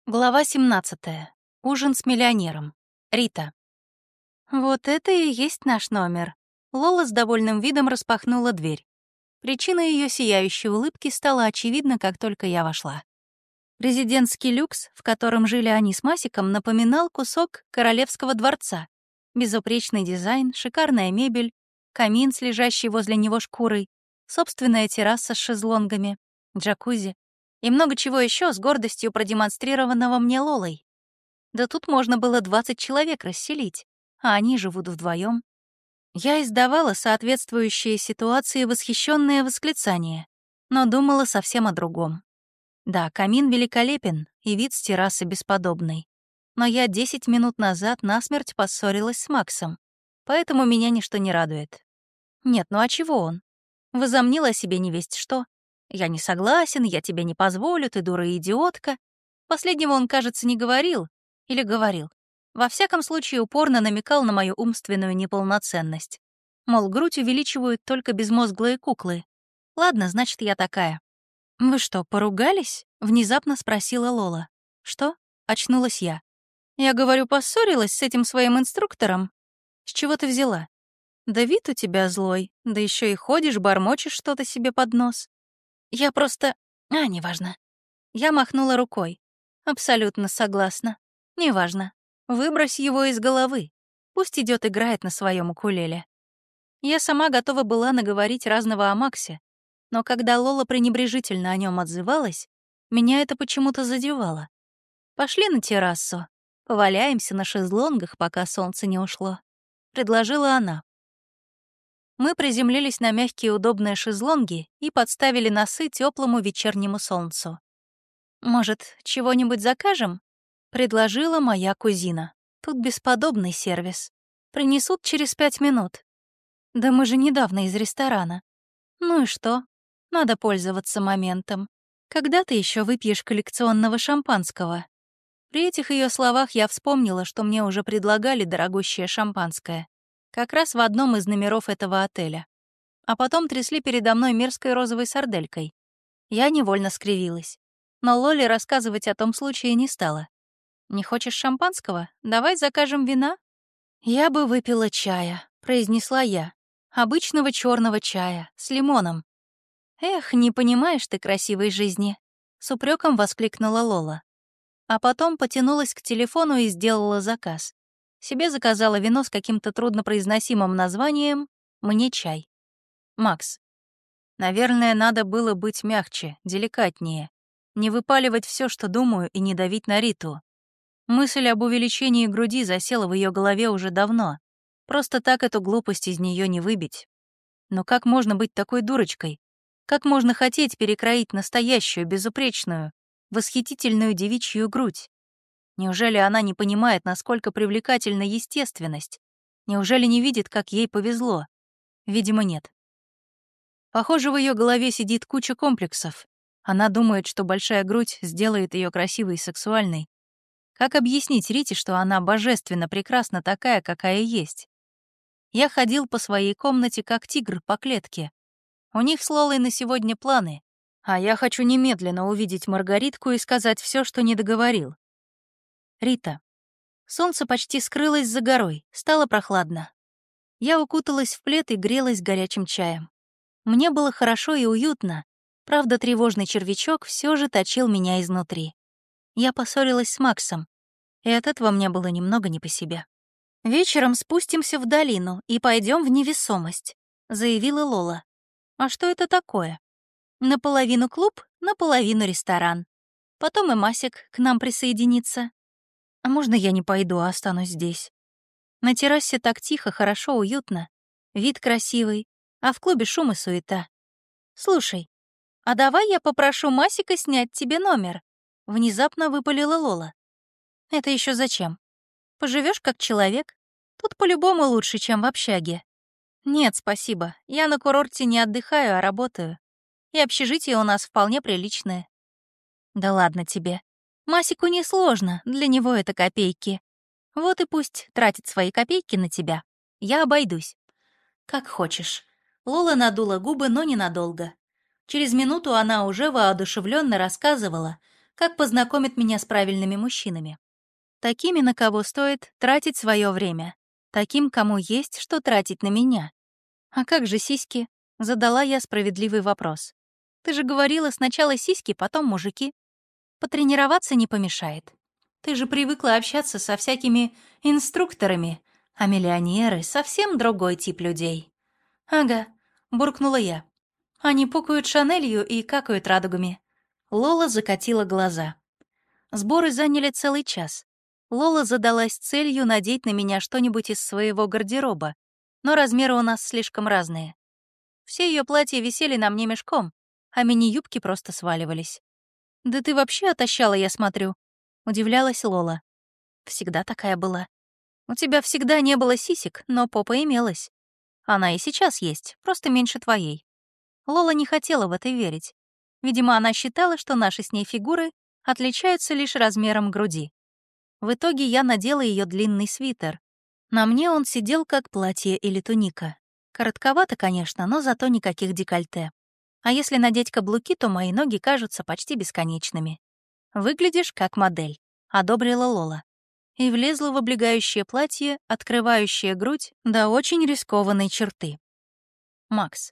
Глава 17. Ужин с миллионером. Рита. Вот это и есть наш номер. Лола с довольным видом распахнула дверь. Причина ее сияющей улыбки стала очевидна, как только я вошла. Резидентский люкс, в котором жили они с Масиком, напоминал кусок королевского дворца. Безупречный дизайн, шикарная мебель, камин с лежащей возле него шкурой, собственная терраса с шезлонгами, джакузи и много чего еще с гордостью продемонстрированного мне Лолой. Да тут можно было 20 человек расселить, а они живут вдвоем. Я издавала соответствующие ситуации восхищенные восклицания, но думала совсем о другом. Да, камин великолепен, и вид с террасы бесподобный. Но я 10 минут назад насмерть поссорилась с Максом, поэтому меня ничто не радует. Нет, ну а чего он? Возомнил о себе невесть что. «Я не согласен, я тебе не позволю, ты дура и идиотка». Последнего он, кажется, не говорил. Или говорил. Во всяком случае, упорно намекал на мою умственную неполноценность. Мол, грудь увеличивают только безмозглые куклы. Ладно, значит, я такая. «Вы что, поругались?» — внезапно спросила Лола. «Что?» — очнулась я. «Я говорю, поссорилась с этим своим инструктором. С чего ты взяла? Да вид у тебя злой, да еще и ходишь, бормочешь что-то себе под нос. Я просто... неважно». Я махнула рукой. Абсолютно согласна. Неважно. Выбрось его из головы. Пусть идет играет на своем укулеле. Я сама готова была наговорить разного о Максе, но когда Лола пренебрежительно о нем отзывалась, меня это почему-то задевало. «Пошли на террасу. Поваляемся на шезлонгах, пока солнце не ушло», — предложила она. Мы приземлились на мягкие удобные шезлонги и подставили носы теплому вечернему солнцу. «Может, чего-нибудь закажем?» — предложила моя кузина. «Тут бесподобный сервис. Принесут через 5 минут». «Да мы же недавно из ресторана». «Ну и что? Надо пользоваться моментом. Когда ты еще выпьешь коллекционного шампанского?» При этих ее словах я вспомнила, что мне уже предлагали дорогущее шампанское. Как раз в одном из номеров этого отеля. А потом трясли передо мной мерзкой розовой сарделькой. Я невольно скривилась. Но Лоле рассказывать о том случае не стала. «Не хочешь шампанского? Давай закажем вина?» «Я бы выпила чая», — произнесла я. «Обычного черного чая, с лимоном». «Эх, не понимаешь ты красивой жизни», — с упреком воскликнула Лола. А потом потянулась к телефону и сделала заказ. Себе заказала вино с каким-то труднопроизносимым названием, мне чай. Макс. Наверное, надо было быть мягче, деликатнее. Не выпаливать все, что думаю, и не давить на Риту. Мысль об увеличении груди засела в ее голове уже давно. Просто так эту глупость из нее не выбить. Но как можно быть такой дурочкой? Как можно хотеть перекроить настоящую, безупречную, восхитительную девичью грудь? Неужели она не понимает, насколько привлекательна естественность? Неужели не видит, как ей повезло? Видимо, нет. Похоже, в ее голове сидит куча комплексов. Она думает, что большая грудь сделает ее красивой и сексуальной. Как объяснить Рите, что она божественно прекрасна такая, какая есть? Я ходил по своей комнате, как тигр по клетке. У них с Лолой на сегодня планы, а я хочу немедленно увидеть Маргаритку и сказать все, что не договорил. Рита. Солнце почти скрылось за горой, стало прохладно. Я укуталась в плед и грелась горячим чаем. Мне было хорошо и уютно, правда, тревожный червячок все же точил меня изнутри. Я поссорилась с Максом, и от этого мне было немного не по себе. «Вечером спустимся в долину и пойдем в невесомость», — заявила Лола. «А что это такое?» «Наполовину клуб, наполовину ресторан. Потом и Масик к нам присоединится. А можно я не пойду, а останусь здесь? На террасе так тихо, хорошо, уютно. Вид красивый, а в клубе шум и суета. Слушай, а давай я попрошу Масика снять тебе номер?» Внезапно выпалила Лола. «Это еще зачем? Поживешь как человек? Тут по-любому лучше, чем в общаге». «Нет, спасибо. Я на курорте не отдыхаю, а работаю. И общежитие у нас вполне приличное». «Да ладно тебе. Масику несложно, для него это копейки. Вот и пусть тратит свои копейки на тебя. Я обойдусь». «Как хочешь». Лола надула губы, но ненадолго. Через минуту она уже воодушевленно рассказывала, как познакомит меня с правильными мужчинами. Такими, на кого стоит тратить свое время. Таким, кому есть что тратить на меня. А как же сиськи? Задала я справедливый вопрос. Ты же говорила, сначала сиськи, потом мужики. Потренироваться не помешает. Ты же привыкла общаться со всякими инструкторами, а миллионеры — совсем другой тип людей. Ага, буркнула я. Они пукают Шанелью и какают радугами. Лола закатила глаза. Сборы заняли целый час. Лола задалась целью надеть на меня что-нибудь из своего гардероба, но размеры у нас слишком разные. Все ее платья висели на мне мешком, а мини-юбки просто сваливались. «Да ты вообще отощала, я смотрю», — удивлялась Лола. «Всегда такая была. У тебя всегда не было сисек, но попа имелась. Она и сейчас есть, просто меньше твоей». Лола не хотела в это верить. Видимо, она считала, что наши с ней фигуры отличаются лишь размером груди. В итоге я надела ее длинный свитер. На мне он сидел как платье или туника. Коротковато, конечно, но зато никаких декольте. А если надеть каблуки, то мои ноги кажутся почти бесконечными. «Выглядишь как модель», — одобрила Лола. И влезла в облегающее платье, открывающее грудь до очень рискованной черты. Макс.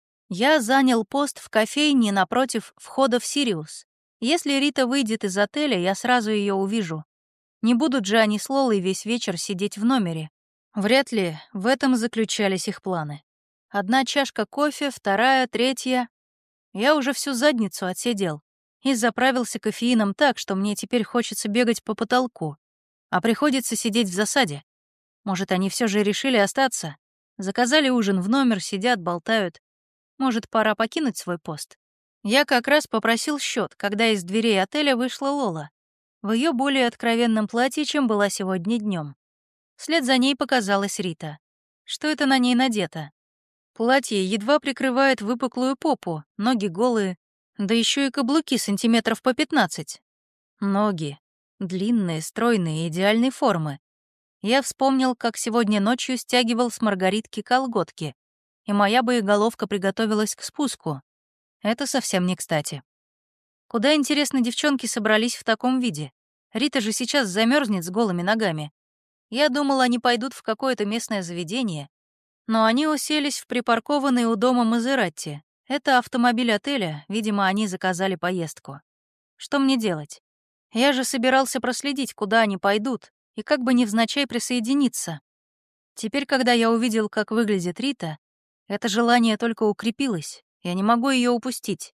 Я занял пост в кофейне напротив входа в Сириус. Если Рита выйдет из отеля, я сразу ее увижу. Не будут же они с Лолой весь вечер сидеть в номере. Вряд ли в этом заключались их планы. Одна чашка кофе, вторая, третья. Я уже всю задницу отсидел и заправился кофеином так, что мне теперь хочется бегать по потолку, а приходится сидеть в засаде. Может, они все же решили остаться? Заказали ужин в номер, сидят, болтают. Может, пора покинуть свой пост? Я как раз попросил счет, когда из дверей отеля вышла Лола. В ее более откровенном платье, чем была сегодня днем. Вслед за ней показалась Рита. Что это на ней надето? Платье едва прикрывает выпуклую попу, ноги голые, да еще и каблуки сантиметров по 15. Ноги. Длинные, стройные, идеальной формы. Я вспомнил, как сегодня ночью стягивал с Маргаритки колготки, и моя боеголовка приготовилась к спуску. Это совсем не кстати. Куда, интересно, девчонки собрались в таком виде? Рита же сейчас замерзнет с голыми ногами. Я думал, они пойдут в какое-то местное заведение, но они уселись в припаркованный у дома Мазератти. Это автомобиль отеля, видимо, они заказали поездку. Что мне делать? Я же собирался проследить, куда они пойдут, и как бы невзначай присоединиться. Теперь, когда я увидел, как выглядит Рита, это желание только укрепилось. Я не могу ее упустить.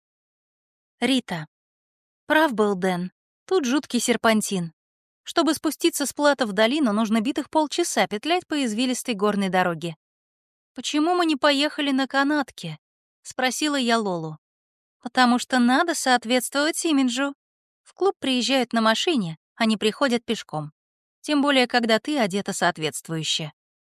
Рита. Прав был Дэн. Тут жуткий серпантин. Чтобы спуститься с плато в долину, нужно битых полчаса петлять по извилистой горной дороге. «Почему мы не поехали на канатке?» — спросила я Лолу. «Потому что надо соответствовать имиджу. В клуб приезжают на машине, а не приходят пешком. Тем более, когда ты одета соответствующе».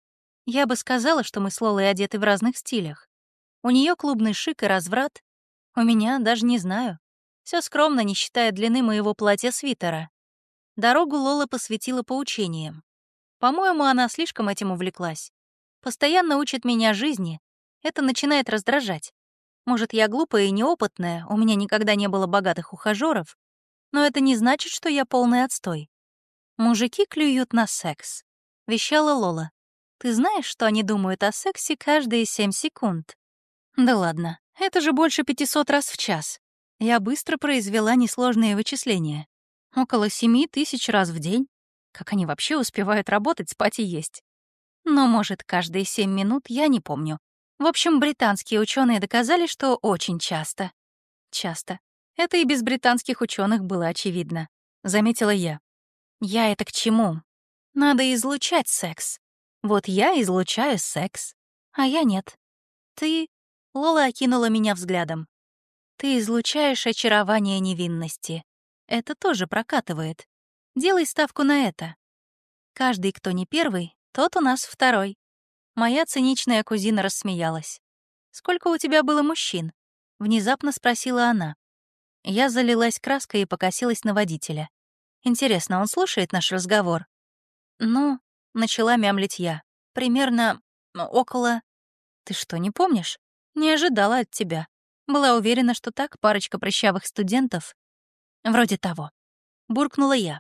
Я бы сказала, что мы с Лолой одеты в разных стилях. У нее клубный шик и разврат. У меня даже не знаю. Все скромно, не считая длины моего платья-свитера. Дорогу Лола посвятила поучениям. По-моему, она слишком этим увлеклась. Постоянно учит меня жизни. Это начинает раздражать. Может, я глупая и неопытная, у меня никогда не было богатых ухажёров, но это не значит, что я полный отстой. «Мужики клюют на секс», — вещала Лола. «Ты знаешь, что они думают о сексе каждые 7 секунд?» «Да ладно, это же больше 500 раз в час». Я быстро произвела несложные вычисления. Около 7000 раз в день. Как они вообще успевают работать, спать и есть? Но, может, каждые 7 минут, я не помню. В общем, британские ученые доказали, что очень часто. Часто. Это и без британских ученых было очевидно, заметила я. Я это к чему? Надо излучать секс. Вот я излучаю секс, а я нет. Ты... Лола окинула меня взглядом. Ты излучаешь очарование невинности. Это тоже прокатывает. Делай ставку на это. Каждый, кто не первый, тот у нас второй. Моя циничная кузина рассмеялась. «Сколько у тебя было мужчин?» — внезапно спросила она. Я залилась краской и покосилась на водителя. Интересно, он слушает наш разговор? «Ну», — начала мямлить я, — «примерно около...» «Ты что, не помнишь? Не ожидала от тебя. Была уверена, что так, парочка прыщавых студентов». Вроде того. Буркнула я.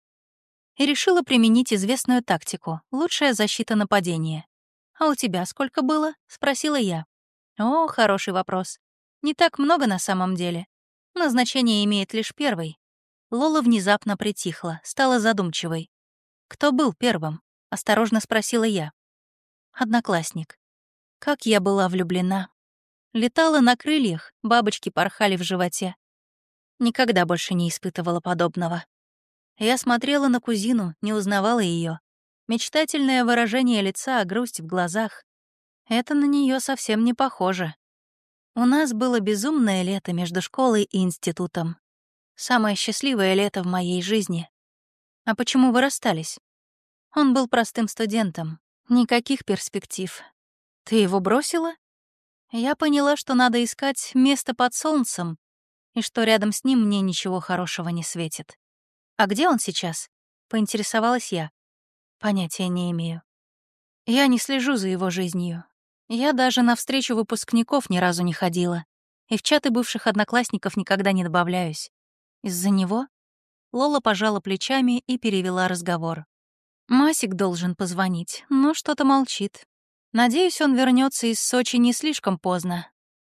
И решила применить известную тактику — лучшая защита нападения. «А у тебя сколько было?» — спросила я. «О, хороший вопрос. Не так много на самом деле. Но значение имеет лишь первый». Лола внезапно притихла, стала задумчивой. «Кто был первым?» — осторожно спросила я. «Одноклассник. Как я была влюблена. Летала на крыльях, бабочки порхали в животе. Никогда больше не испытывала подобного. Я смотрела на кузину, не узнавала ее. Мечтательное выражение лица, грусть в глазах. Это на нее совсем не похоже. У нас было безумное лето между школой и институтом. Самое счастливое лето в моей жизни. А почему вы расстались? Он был простым студентом. Никаких перспектив. Ты его бросила? Я поняла, что надо искать место под солнцем, и что рядом с ним мне ничего хорошего не светит. «А где он сейчас?» — поинтересовалась я. Понятия не имею. Я не слежу за его жизнью. Я даже на встречу выпускников ни разу не ходила, и в чаты бывших одноклассников никогда не добавляюсь. Из-за него? Лола пожала плечами и перевела разговор. Масик должен позвонить, но что-то молчит. Надеюсь, он вернется из Сочи не слишком поздно.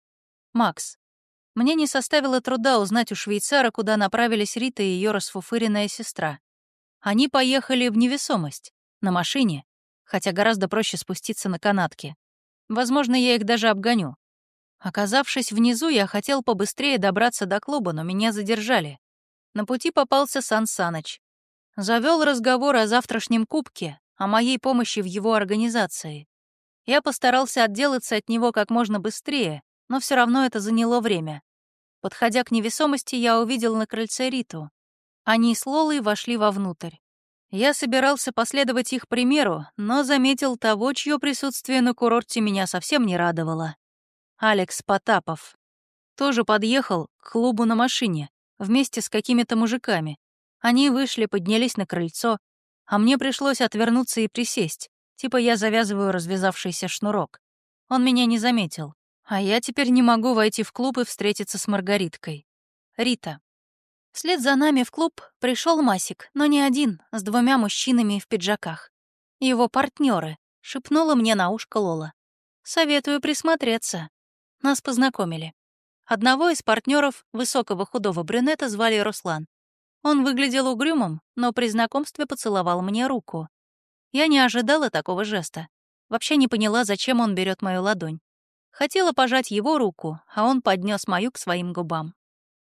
Макс. Мне не составило труда узнать у швейцара, куда направились Рита и ее расфуфыренная сестра. Они поехали в невесомость, на машине, хотя гораздо проще спуститься на канатке. Возможно, я их даже обгоню. Оказавшись внизу, я хотел побыстрее добраться до клуба, но меня задержали. На пути попался Сан Саныч. Завел разговор о завтрашнем кубке, о моей помощи в его организации. Я постарался отделаться от него как можно быстрее, но все равно это заняло время. Подходя к невесомости, я увидел на крыльце Риту. Они с Лолой вошли вовнутрь. Я собирался последовать их примеру, но заметил того, чье присутствие на курорте меня совсем не радовало. Алекс Потапов. Тоже подъехал к клубу на машине, вместе с какими-то мужиками. Они вышли, поднялись на крыльцо, а мне пришлось отвернуться и присесть, типа я завязываю развязавшийся шнурок. Он меня не заметил, а я теперь не могу войти в клуб и встретиться с Маргариткой. Рита. Вслед за нами в клуб пришел Масик, но не один, с двумя мужчинами в пиджаках. Его партнеры, шепнула мне на ушко Лола. Советую присмотреться. Нас познакомили. Одного из партнеров, высокого худого брюнета, звали Руслан. Он выглядел угрюмым, но при знакомстве поцеловал мне руку. Я не ожидала такого жеста. Вообще не поняла, зачем он берет мою ладонь. Хотела пожать его руку, а он поднес мою к своим губам.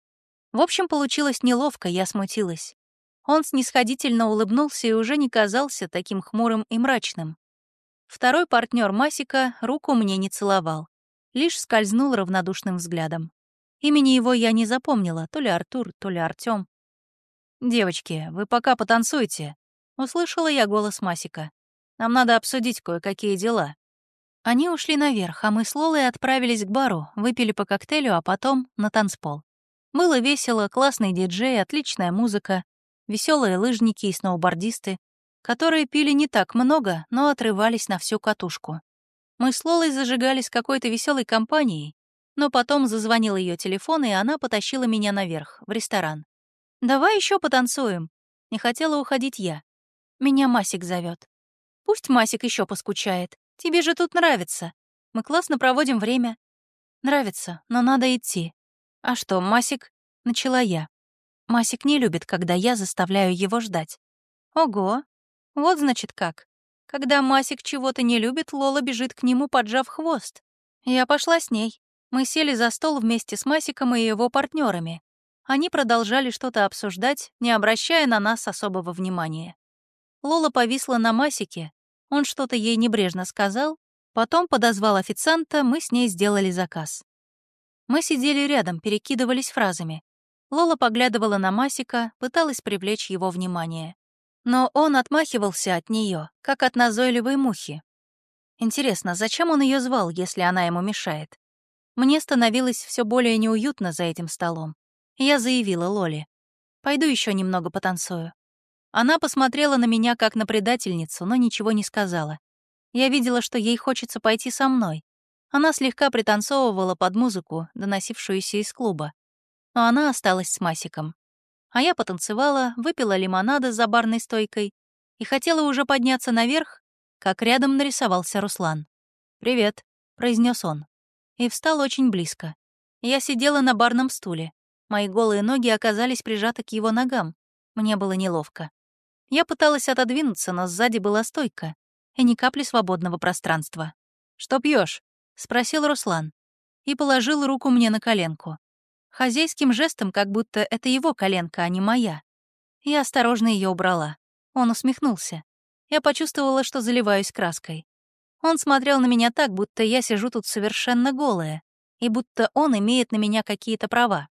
В общем, получилось неловко, я смутилась. Он снисходительно улыбнулся и уже не казался таким хмурым и мрачным. Второй партнер Масика руку мне не целовал, лишь скользнул равнодушным взглядом. Имени его я не запомнила, то ли Артур, то ли Артём. «Девочки, вы пока потанцуйте», — услышала я голос Масика. «Нам надо обсудить кое-какие дела». Они ушли наверх, а мы с Лолой отправились к бару, выпили по коктейлю, а потом на танцпол. Было весело, классный диджей, отличная музыка, веселые лыжники и сноубордисты, которые пили не так много, но отрывались на всю катушку. Мы с Лолой зажигались какой-то веселой компанией, но потом зазвонил ее телефон, и она потащила меня наверх, в ресторан. «Давай еще потанцуем». Не хотела уходить я. Меня Масик зовет. Пусть Масик еще поскучает. Тебе же тут нравится. Мы классно проводим время. Нравится, но надо идти. А что, Масик? Начала я. Масик не любит, когда я заставляю его ждать. Ого. Вот значит как. Когда Масик чего-то не любит, Лола бежит к нему, поджав хвост. Я пошла с ней. Мы сели за стол вместе с Масиком и его партнерами. Они продолжали что-то обсуждать, не обращая на нас особого внимания. Лола повисла на Масике, он что-то ей небрежно сказал, потом подозвал официанта, мы с ней сделали заказ. Мы сидели рядом, перекидывались фразами. Лола поглядывала на Масика, пыталась привлечь его внимание. Но он отмахивался от нее, как от назойливой мухи. Интересно, зачем он ее звал, если она ему мешает? Мне становилось все более неуютно за этим столом. Я заявила Лоле: «Пойду еще немного потанцую». Она посмотрела на меня как на предательницу, но ничего не сказала. Я видела, что ей хочется пойти со мной. Она слегка пританцовывала под музыку, доносившуюся из клуба. Но она осталась с Масиком. А я потанцевала, выпила лимонада за барной стойкой и хотела уже подняться наверх, как рядом нарисовался Руслан. «Привет», — произнес он. И встал очень близко. Я сидела на барном стуле. Мои голые ноги оказались прижаты к его ногам. Мне было неловко. Я пыталась отодвинуться, но сзади была стойка и ни капли свободного пространства. «Что пьешь? Спросил Руслан и положил руку мне на коленку. Хозяйским жестом, как будто это его коленка, а не моя. Я осторожно ее убрала. Он усмехнулся. Я почувствовала, что заливаюсь краской. Он смотрел на меня так, будто я сижу тут совершенно голая, и будто он имеет на меня какие-то права.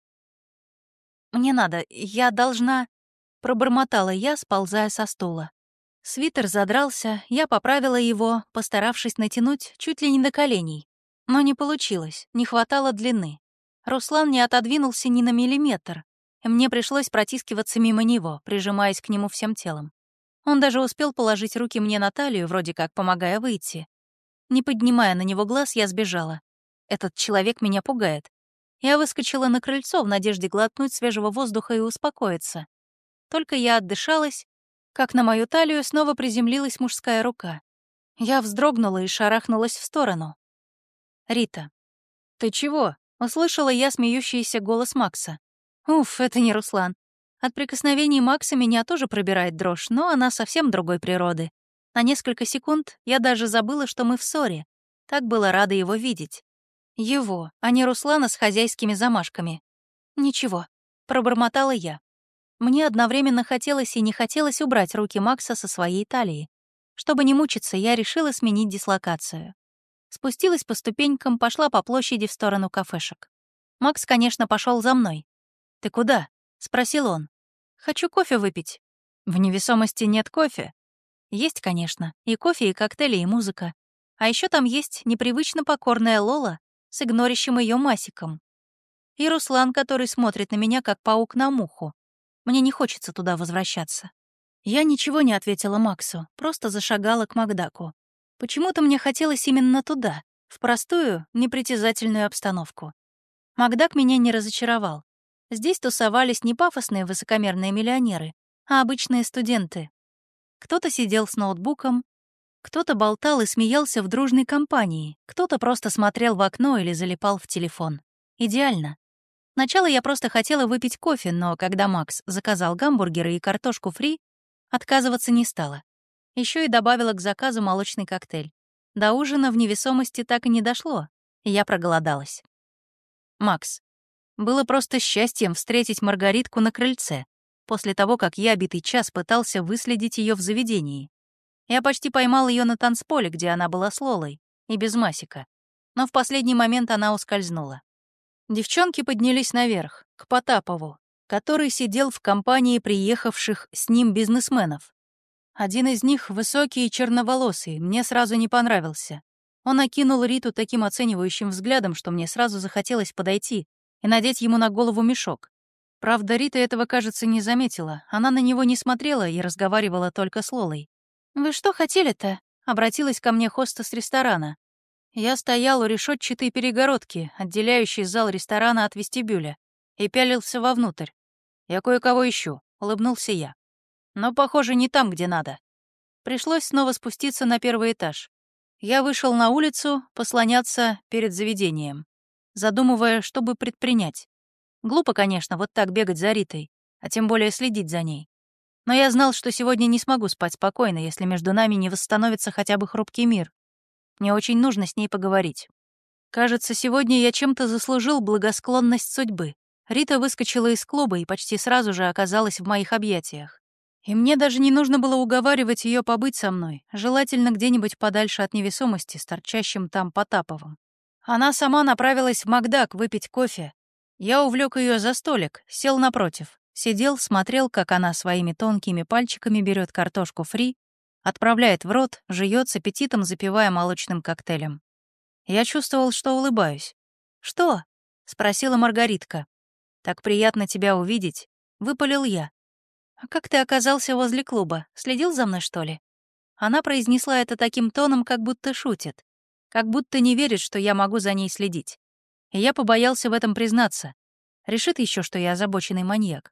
«Мне надо, я должна...» — пробормотала я, сползая со стула. Свитер задрался, я поправила его, постаравшись натянуть чуть ли не до коленей. Но не получилось, не хватало длины. Руслан не отодвинулся ни на миллиметр, и мне пришлось протискиваться мимо него, прижимаясь к нему всем телом. Он даже успел положить руки мне на талию, вроде как помогая выйти. Не поднимая на него глаз, я сбежала. Этот человек меня пугает. Я выскочила на крыльцо в надежде глотнуть свежего воздуха и успокоиться. Только я отдышалась, как на мою талию снова приземлилась мужская рука. Я вздрогнула и шарахнулась в сторону. «Рита». «Ты чего?» — услышала я смеющийся голос Макса. Уф, это не Руслан. От прикосновений Макса меня тоже пробирает дрожь, но она совсем другой природы. На несколько секунд я даже забыла, что мы в ссоре. Так была рада его видеть. Его, а не Руслана с хозяйскими замашками. «Ничего», — пробормотала я. Мне одновременно хотелось и не хотелось убрать руки Макса со своей талии. Чтобы не мучиться, я решила сменить дислокацию. Спустилась по ступенькам, пошла по площади в сторону кафешек. Макс, конечно, пошел за мной. «Ты куда?» — спросил он. «Хочу кофе выпить». «В невесомости нет кофе?» «Есть, конечно. И кофе, и коктейли, и музыка. А еще там есть непривычно покорная Лола с игнорящим ее Масиком. И Руслан, который смотрит на меня, как паук на муху. Мне не хочется туда возвращаться». Я ничего не ответила Максу, просто зашагала к Макдаку. Почему-то мне хотелось именно туда, в простую, непритязательную обстановку. Макдак меня не разочаровал. Здесь тусовались не пафосные высокомерные миллионеры, а обычные студенты. Кто-то сидел с ноутбуком, кто-то болтал и смеялся в дружной компании, кто-то просто смотрел в окно или залипал в телефон. Идеально. Сначала я просто хотела выпить кофе, но когда Макс заказал гамбургеры и картошку фри, отказываться не стала. Еще и добавила к заказу молочный коктейль. До ужина в невесомости так и не дошло, и я проголодалась. Макс. Было просто счастьем встретить Маргаритку на крыльце, после того, как я битый час пытался выследить ее в заведении. Я почти поймал ее на танцполе, где она была с Лолой, и без Масика. Но в последний момент она ускользнула. Девчонки поднялись наверх, к Потапову, который сидел в компании приехавших с ним бизнесменов. Один из них, высокий и черноволосый, мне сразу не понравился. Он окинул Риту таким оценивающим взглядом, что мне сразу захотелось подойти и надеть ему на голову мешок. Правда, Рита этого, кажется, не заметила. Она на него не смотрела и разговаривала только с Лолой. «Вы что хотели-то?» — обратилась ко мне хостес ресторана. Я стоял у решетчатой перегородки, отделяющей зал ресторана от вестибюля, и пялился вовнутрь. «Я кое-кого ищу», — улыбнулся я. «Но, похоже, не там, где надо». Пришлось снова спуститься на первый этаж. Я вышел на улицу послоняться перед заведением, задумывая, что бы предпринять. Глупо, конечно, вот так бегать за Ритой, а тем более следить за ней. Но я знал, что сегодня не смогу спать спокойно, если между нами не восстановится хотя бы хрупкий мир. Мне очень нужно с ней поговорить. Кажется, сегодня я чем-то заслужил благосклонность судьбы. Рита выскочила из клуба и почти сразу же оказалась в моих объятиях. И мне даже не нужно было уговаривать ее побыть со мной, желательно где-нибудь подальше от невесомости, с торчащим там Потаповым. Она сама направилась в Макдак выпить кофе. Я увлек ее за столик, сел напротив, сидел, смотрел, как она своими тонкими пальчиками берет картошку фри, отправляет в рот, жует с аппетитом, запивая молочным коктейлем. Я чувствовал, что улыбаюсь. «Что?» — спросила Маргаритка. «Так приятно тебя увидеть», — выпалил я. «А как ты оказался возле клуба? Следил за мной, что ли?» Она произнесла это таким тоном, как будто шутит, как будто не верит, что я могу за ней следить. И я побоялся в этом признаться. Решит еще, что я озабоченный маньяк.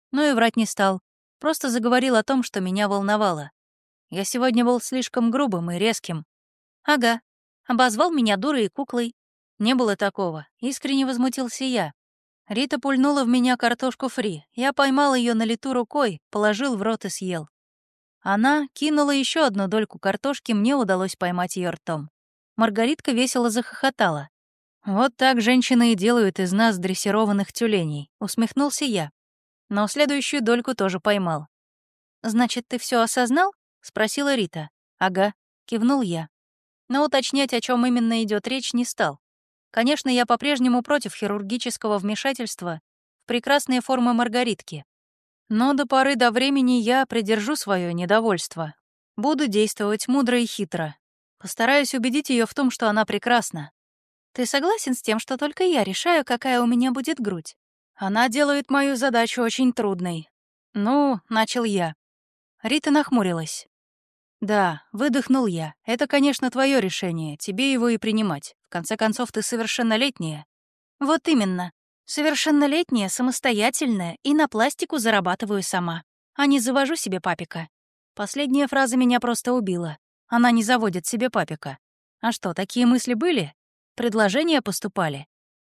Но и врать не стал. Просто заговорил о том, что меня волновало. Я сегодня был слишком грубым и резким. Ага. Обозвал меня дурой и куклой. Не было такого. Искренне возмутился я. Рита пульнула в меня картошку фри. Я поймал ее на лету рукой, положил в рот и съел. Она кинула еще одну дольку картошки, мне удалось поймать ее ртом. Маргаритка весело захохотала. «Вот так женщины и делают из нас дрессированных тюленей», — усмехнулся я. Но следующую дольку тоже поймал. «Значит, ты все осознал?» — спросила Рита. «Ага», — кивнул я. Но уточнять, о чем именно идет речь, не стал. Конечно, я по-прежнему против хирургического вмешательства в прекрасные формы маргаритки. Но до поры до времени я придержу свое недовольство. Буду действовать мудро и хитро. Постараюсь убедить ее в том, что она прекрасна. Ты согласен с тем, что только я решаю, какая у меня будет грудь? Она делает мою задачу очень трудной. Ну, начал я. Рита нахмурилась. Да, выдохнул я. Это, конечно, твое решение, тебе его и принимать. В конце концов, ты совершеннолетняя. Вот именно. Совершеннолетняя, самостоятельная, и на пластику зарабатываю сама. А не завожу себе папика. Последняя фраза меня просто убила. Она не заводит себе папика. А что, такие мысли были? Предложения поступали?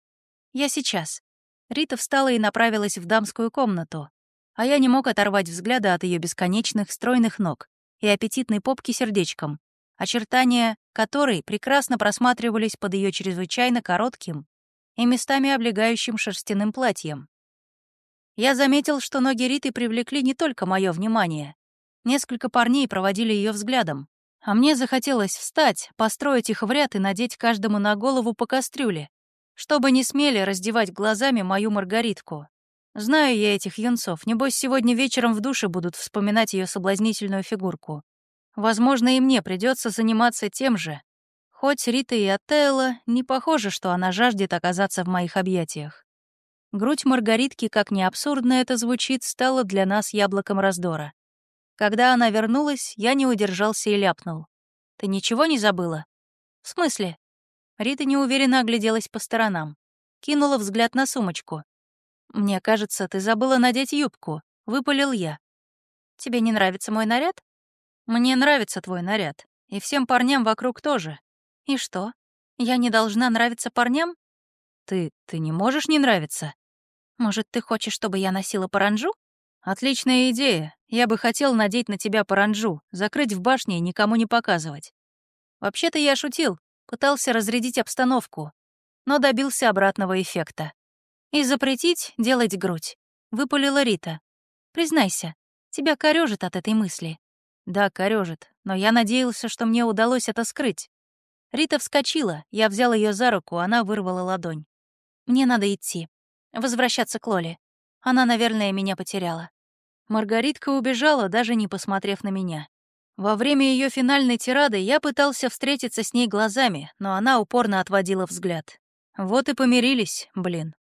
Я сейчас. Рита встала и направилась в дамскую комнату. А я не мог оторвать взгляда от ее бесконечных стройных ног и аппетитной попки сердечком, очертания которой прекрасно просматривались под ее чрезвычайно коротким и местами облегающим шерстяным платьем. Я заметил, что ноги Риты привлекли не только мое внимание. Несколько парней проводили ее взглядом, а мне захотелось встать, построить их в ряд и надеть каждому на голову по кастрюле, чтобы не смели раздевать глазами мою Маргаритку. Знаю я этих юнцов, небось, сегодня вечером в душе будут вспоминать ее соблазнительную фигурку. Возможно, и мне придется заниматься тем же. Хоть Рита и оттаяла, не похоже, что она жаждет оказаться в моих объятиях. Грудь Маргаритки, как ни абсурдно это звучит, стала для нас яблоком раздора. Когда она вернулась, я не удержался и ляпнул. «Ты ничего не забыла?» «В смысле?» Рита неуверенно огляделась по сторонам. Кинула взгляд на сумочку. «Мне кажется, ты забыла надеть юбку», — выпалил я. «Тебе не нравится мой наряд?» «Мне нравится твой наряд. И всем парням вокруг тоже. И что? Я не должна нравиться парням? Ты не можешь не нравиться? Может, ты хочешь, чтобы я носила паранджу? Отличная идея. Я бы хотел надеть на тебя паранджу, закрыть в башне и никому не показывать. Вообще-то я шутил, пытался разрядить обстановку, но добился обратного эффекта. И запретить делать грудь, выпалила Рита. Признайся, тебя корёжит от этой мысли. Да, корёжит, но я надеялся, что мне удалось это скрыть. Рита вскочила, я взял ее за руку, она вырвала ладонь. Мне надо идти. Возвращаться к Лоле. Она, наверное, меня потеряла. Маргаритка убежала, даже не посмотрев на меня. Во время ее финальной тирады я пытался встретиться с ней глазами, но она упорно отводила взгляд. Вот и помирились, блин.